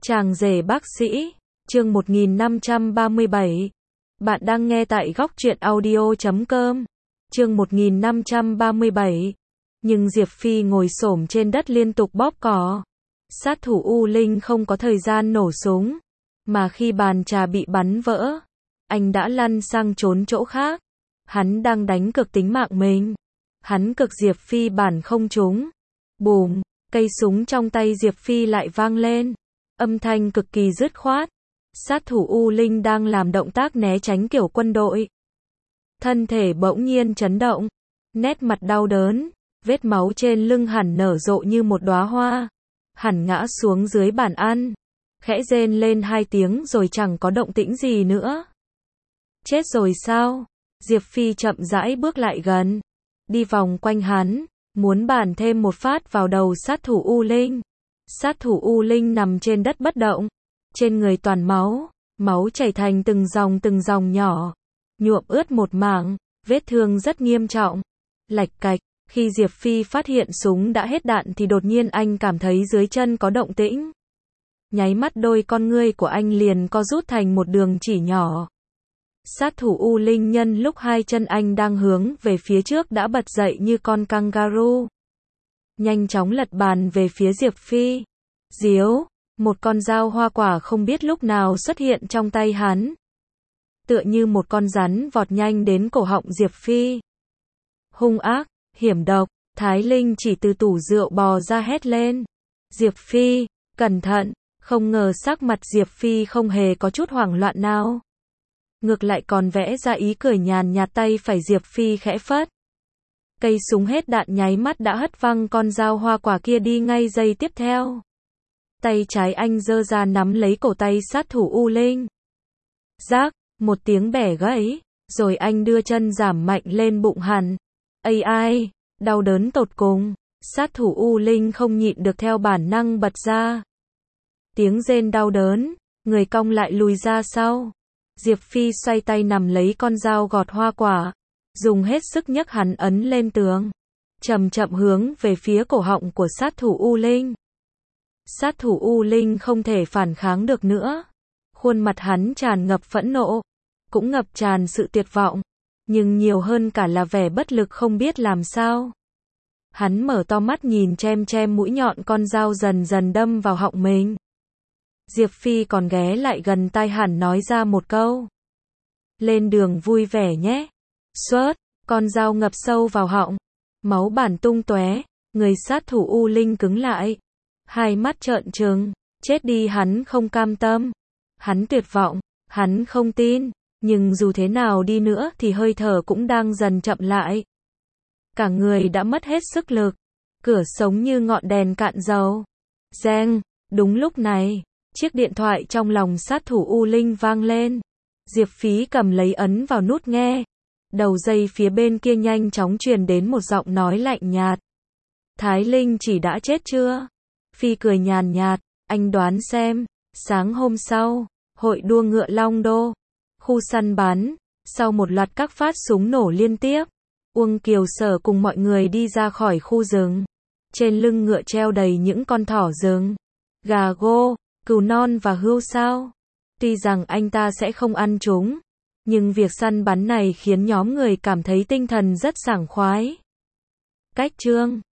Chàng rể bác sĩ, chương 1537. Bạn đang nghe tại góc truyện audio.com. Chương 1537. Nhưng Diệp Phi ngồi xổm trên đất liên tục bóp cò. Sát thủ U Linh không có thời gian nổ súng, mà khi bàn trà bị bắn vỡ, anh đã lăn sang trốn chỗ khác. Hắn đang đánh cược tính mạng mình. Hắn cược Diệp Phi bản không trúng. Bùm, cây súng trong tay Diệp Phi lại vang lên. Âm thanh cực kỳ dứt khoát. Sát thủ U Linh đang làm động tác né tránh kiểu quân đội. Thân thể bỗng nhiên chấn động. Nét mặt đau đớn. Vết máu trên lưng hẳn nở rộ như một đóa hoa. Hẳn ngã xuống dưới bàn ăn. Khẽ rên lên 2 tiếng rồi chẳng có động tĩnh gì nữa. Chết rồi sao? Diệp Phi chậm rãi bước lại gần. Đi vòng quanh hắn. Muốn bản thêm một phát vào đầu sát thủ U Linh. Sát thủ U Linh nằm trên đất bất động. Trên người toàn máu. Máu chảy thành từng dòng nhỏ. Nhuộm ướt một mảng. Vết thương rất nghiêm trọng. Lạch cạch. Khi Diệp Phi phát hiện súng đã hết đạn thì đột nhiên anh cảm thấy dưới chân có động tĩnh. Nháy mắt đôi con ngươi của anh liền co rút thành một đường chỉ nhỏ. Sát thủ U Linh nhân lúc hai chân anh đang hướng về phía trước đã bật dậy như con kangaroo. Nhanh chóng lật bàn về phía Diệp Phi. Díu, một con dao hoa quả không biết lúc nào xuất hiện trong tay hắn. Tựa như một con rắn vọt nhanh đến cổ họng Diệp Phi. Hung ác, hiểm độc, Thái Linh chỉ từ tủ rượu bò ra hét lên. Diệp Phi, cẩn thận, không ngờ sắc mặt Diệp Phi không hề có chút hoảng loạn nào. Ngược lại còn vẽ ra ý cười nhàn nhạt, tay phải Diệp Phi khẽ phất. Cây súng hết đạn nháy mắt đã hất văng con dao hoa quả kia đi ngay giây tiếp theo. Tay trái anh giơ ra nắm lấy cổ tay sát thủ U Linh. Rác, một tiếng bẻ gãy, rồi anh đưa chân giảm mạnh lên bụng hắn. Ai, đau đớn tột cùng, sát thủ U Linh không nhịn được theo bản năng bật ra. Tiếng rên đau đớn, người cong lại lùi ra sau. Diệp Phi xoay tay nằm lấy con dao gọt hoa quả, dùng hết sức nhấc hắn ấn lên tường, chậm chậm hướng về phía cổ họng của sát thủ U Linh. Sát thủ U Linh không thể phản kháng được nữa. Khuôn mặt hắn tràn ngập phẫn nộ, cũng ngập tràn sự tuyệt vọng, nhưng nhiều hơn cả là vẻ bất lực không biết làm sao. Hắn mở to mắt nhìn chem mũi nhọn con dao dần dần đâm vào họng mình. Diệp Phi còn ghé lại gần tai hắn nói ra một câu. Lên đường vui vẻ nhé. Xoát, con dao ngập sâu vào họng. Máu bản tung tóe, người sát thủ U Linh cứng lại. Hai mắt trợn trừng, chết đi hắn không cam tâm. Hắn tuyệt vọng, hắn không tin, nhưng dù thế nào đi nữa thì hơi thở cũng đang dần chậm lại. Cả người đã mất hết sức lực, cửa sống như ngọn đèn cạn dầu. Reng, đúng lúc này, chiếc điện thoại trong lòng sát thủ U Linh vang lên. Diệp Phi cầm lấy ấn vào nút nghe. Đầu dây phía bên kia nhanh chóng truyền đến một giọng nói lạnh nhạt. Thái Linh chỉ đã chết chưa? Phi cười nhàn nhạt, anh đoán xem. Sáng hôm sau, hội đua ngựa Long Đô, khu săn bắn, sau một loạt các phát súng nổ liên tiếp, Uông Kiều Sở cùng mọi người đi ra khỏi khu rừng. Trên lưng ngựa treo đầy những con thỏ rừng, gà gô, cừu non và hươu sao. Tuy rằng anh ta sẽ không ăn chúng, nhưng việc săn bắn này khiến nhóm người cảm thấy tinh thần rất sảng khoái. Cách chương